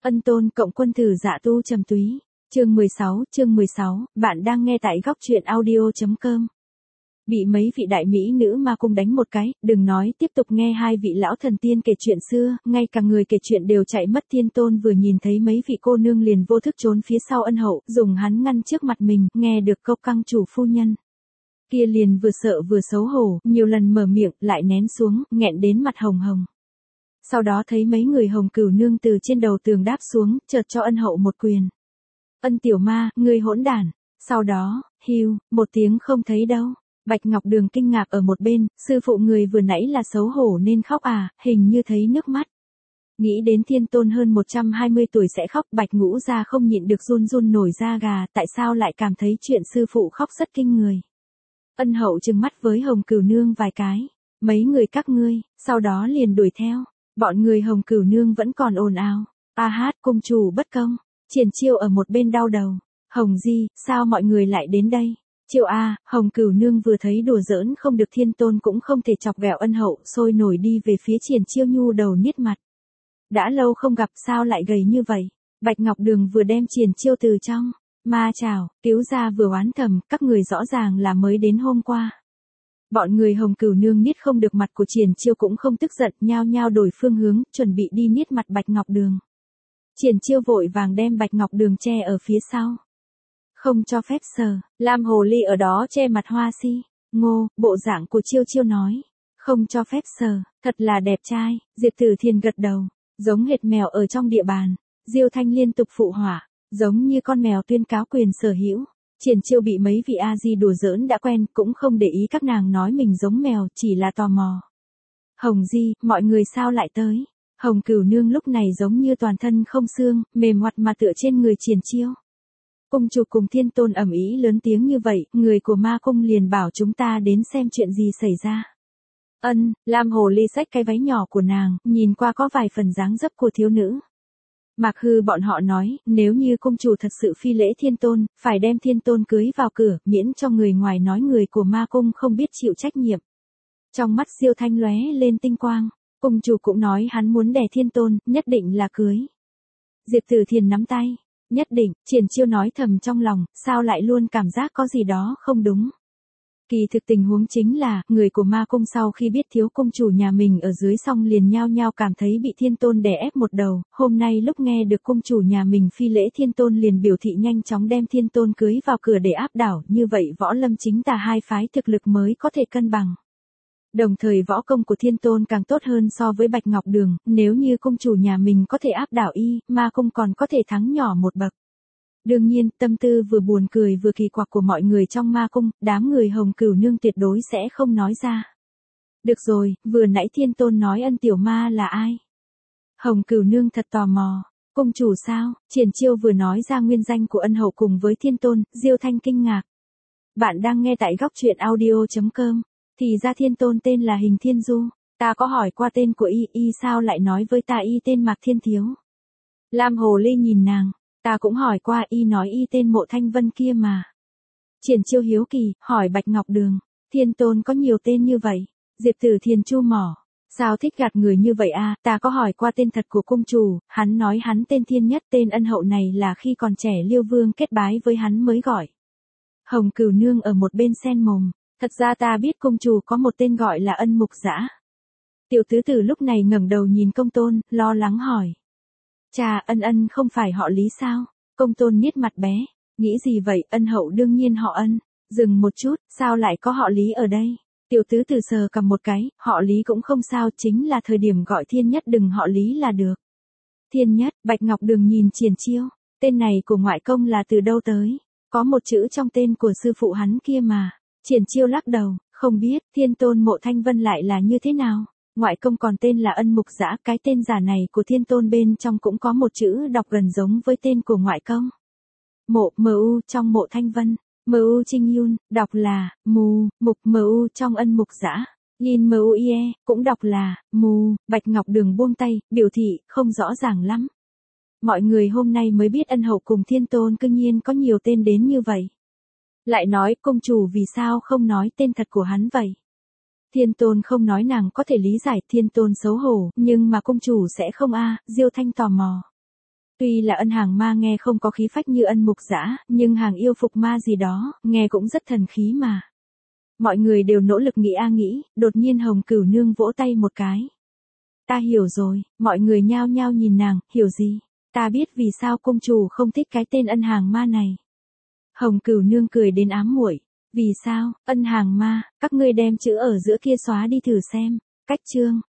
Ân Tôn cộng quân tử dạ tu trầm túy. Chương 16, bạn đang nghe tại góc truyện audio.com. Bị mấy vị đại mỹ nữ ma cung đánh một cái, đừng nói tiếp tục nghe hai vị lão thần tiên kể chuyện xưa, ngay cả người kể chuyện đều chạy mất. Thiên Tôn vừa nhìn thấy mấy vị cô nương liền vô thức trốn phía sau Ân Hậu, dùng hắn ngăn trước mặt mình, nghe được câu căng chủ phu nhân. Kia liền vừa sợ vừa xấu hổ, nhiều lần mở miệng, lại nén xuống, nghẹn đến mặt hồng hồng. Sau đó thấy mấy người Hồng Cửu nương từ trên đầu tường đáp xuống, chợt cho Ân Hậu một quyền. Ân tiểu ma, ngươi hỗn đản. Sau đó, hưu, một tiếng không thấy đâu. Bạch Ngọc Đường kinh ngạc ở một bên, sư phụ người vừa nãy là xấu hổ nên khóc à, hình như thấy nước mắt. Nghĩ đến Thiên Tôn hơn 120 tuổi sẽ khóc, Bạch Ngũ Gia không nhịn được run run nổi da gà, tại sao lại cảm thấy chuyện sư phụ khóc rất kinh người. Ân Hậu trừng mắt với Hồng Cửu nương vài cái, mấy người các ngươi, sau đó liền đuổi theo. Bọn người Hồng Cửu nương vẫn còn ồn ào, a hát cung chủ bất công. Triển Chiêu ở một bên đau đầu, Hồng Di, sao mọi người lại đến đây? Chiêu a, Hồng Cửu nương vừa thấy đùa giỡn không được, Thiên Tôn cũng không thể chọc ghẹo Ân Hậu, sôi nổi đi về phía Triển Chiêu nhu đầu niết mặt. Đã lâu không gặp, sao lại gầy như vậy? Bạch Ngọc Đường vừa đem Triển Chiêu từ trong ma chảo cứu ra vừa oán thầm, các người rõ ràng là mới đến hôm qua. Bọn người Hồng Cửu nương niết không được mặt của Triển Chiêu cũng không tức giận, nhao nhao đổi phương hướng, chuẩn bị đi niết mặt Bạch Ngọc Đường. Triển Chiêu vội vàng đem Bạch Ngọc Đường che ở phía sau. Không cho phép sờ, Lam Hồ Ly ở đó che mặt Hoa Si. Ngô, bộ dạng của Chiêu Chiêu nói. Không cho phép sờ, thật là đẹp trai. Diệp Tử Thiền gật đầu, giống hệt mèo ở trong địa bàn. Diêu Thanh liên tục phụ họa, giống như con mèo tuyên cáo quyền sở hữu. Triển Chiêu bị mấy vị A-di đùa giỡn đã quen, cũng không để ý các nàng nói mình giống mèo, chỉ là tò mò. Hồng Di, mọi người sao lại tới? Hồng Cửu nương lúc này giống như toàn thân không xương, mềm ngoặt mà tựa trên người Triển Chiêu. Cung chủ cùng Thiên Tôn ầm ĩ lớn tiếng như vậy, người của ma cung liền bảo chúng ta đến xem chuyện gì xảy ra. Lam Hồ Ly xách cái váy nhỏ của nàng, nhìn qua có vài phần dáng dấp của thiếu nữ. Mạc Hư bọn họ nói, nếu như cung chủ thật sự phi lễ Thiên Tôn, phải đem Thiên Tôn cưới vào cửa, miễn cho người ngoài nói người của ma cung không biết chịu trách nhiệm. Trong mắt Diêu Thanh lóe lên tinh quang, cung chủ cũng nói hắn muốn đẻ Thiên Tôn, nhất định là cưới. Diệp Tử Thiền nắm tay, nhất định. Triển Chiêu nói thầm trong lòng, sao lại luôn cảm giác có gì đó không đúng. Kỳ thực tình huống chính là, người của ma cung sau khi biết thiếu cung chủ nhà mình ở dưới xong liền nhao nhao cảm thấy bị Thiên Tôn đè ép một đầu, hôm nay lúc nghe được cung chủ nhà mình phi lễ Thiên Tôn liền biểu thị nhanh chóng đem Thiên Tôn cưới vào cửa để áp đảo, như vậy võ lâm chính tà hai phái thực lực mới có thể cân bằng. Đồng thời võ công của Thiên Tôn càng tốt hơn so với Bạch Ngọc Đường, nếu như cung chủ nhà mình có thể áp đảo y, ma cung còn có thể thắng nhỏ một bậc. Đương nhiên, tâm tư vừa buồn cười vừa kỳ quặc của mọi người trong ma cung, đám người Hồng Cửu nương tuyệt đối sẽ không nói ra. Được rồi, vừa nãy Thiên Tôn nói Ân tiểu ma là ai? Hồng Cửu nương thật tò mò. Cung chủ sao? Triển Chiêu vừa nói ra nguyên danh của Ân Hậu cùng với Thiên Tôn, Diêu Thanh kinh ngạc. Bạn đang nghe tại góc truyện audio.com. Thì ra Thiên Tôn tên là Hình Thiên Du. Ta có hỏi qua tên của y sao lại nói với ta y tên Mạc Thiên Thiếu? Lam Hồ Ly nhìn nàng. Ta cũng hỏi qua y nói y tên Mộ Thanh Vân kia mà. Triển Chiêu hiếu kỳ, hỏi Bạch Ngọc Đường. Thiên Tôn có nhiều tên như vậy? Diệp Tử Thiền chu mỏ. Sao thích gạt người như vậy à? Ta có hỏi qua tên thật của cung chủ, hắn nói hắn tên Thiên Nhất, tên Ân Hậu này là khi còn trẻ Liêu Vương kết bái với hắn mới gọi. Hồng Cửu nương ở một bên sen mồm. Thật ra ta biết cung chủ có một tên gọi là Ân Mục Dã. Tiểu tứ tử lúc này ngẩng đầu nhìn Công Tôn, lo lắng hỏi. Chà, Ân không phải họ Lý sao? Công Tôn niết mặt bé. Nghĩ gì vậy, Ân Hậu đương nhiên họ Ân. Dừng một chút, sao lại có họ Lý ở đây? Tiểu tứ tử sờ cầm một cái, họ Lý cũng không sao, chính là thời điểm gọi Thiên Nhất đừng họ Lý là được. Thiên Nhất, Bạch Ngọc Đường nhìn Triển Chiêu. Tên này của ngoại công là từ đâu tới? Có một chữ trong tên của sư phụ hắn kia mà. Triển Chiêu lắc đầu, không biết, Thiên Tôn Mộ Thanh Vân lại là như thế nào? Ngoại công còn tên là Ân Mục Dã, cái tên giả này của Thiên Tôn bên trong cũng có một chữ đọc gần giống với tên của ngoại công. Mộ, M.U. trong Mộ Thanh Vân, M.U. Trinh Yun, đọc là, Mù, Mục M.U. trong Ân Mục Dã, Yin M.U.I.E. cũng đọc là, Mù. Bạch Ngọc Đường buông tay, biểu thị, không rõ ràng lắm. Mọi người hôm nay mới biết Ân Hậu cùng Thiên Tôn cương nhiên có nhiều tên đến như vậy. Lại nói, cung chủ vì sao không nói tên thật của hắn vậy? Thiên Tôn không nói nàng có thể lý giải, Thiên Tôn xấu hổ, nhưng mà cung chủ sẽ không a. Diêu Thanh tò mò. Tuy là ân hàng ma nghe không có khí phách như ân mục dã, nhưng hàng yêu phục ma gì đó, nghe cũng rất thần khí mà. Mọi người đều nỗ lực nghĩ, đột nhiên Hồng Cửu Nương vỗ tay một cái. Ta hiểu rồi, mọi người nhao nhao nhìn nàng, hiểu gì? Ta biết vì sao công chủ không thích cái tên ân hàng ma này. Hồng Cửu Nương cười đến ám muội. Vì sao, ân hàng ma, các ngươi đem chữ ở giữa kia xóa đi thử xem. Cách chương.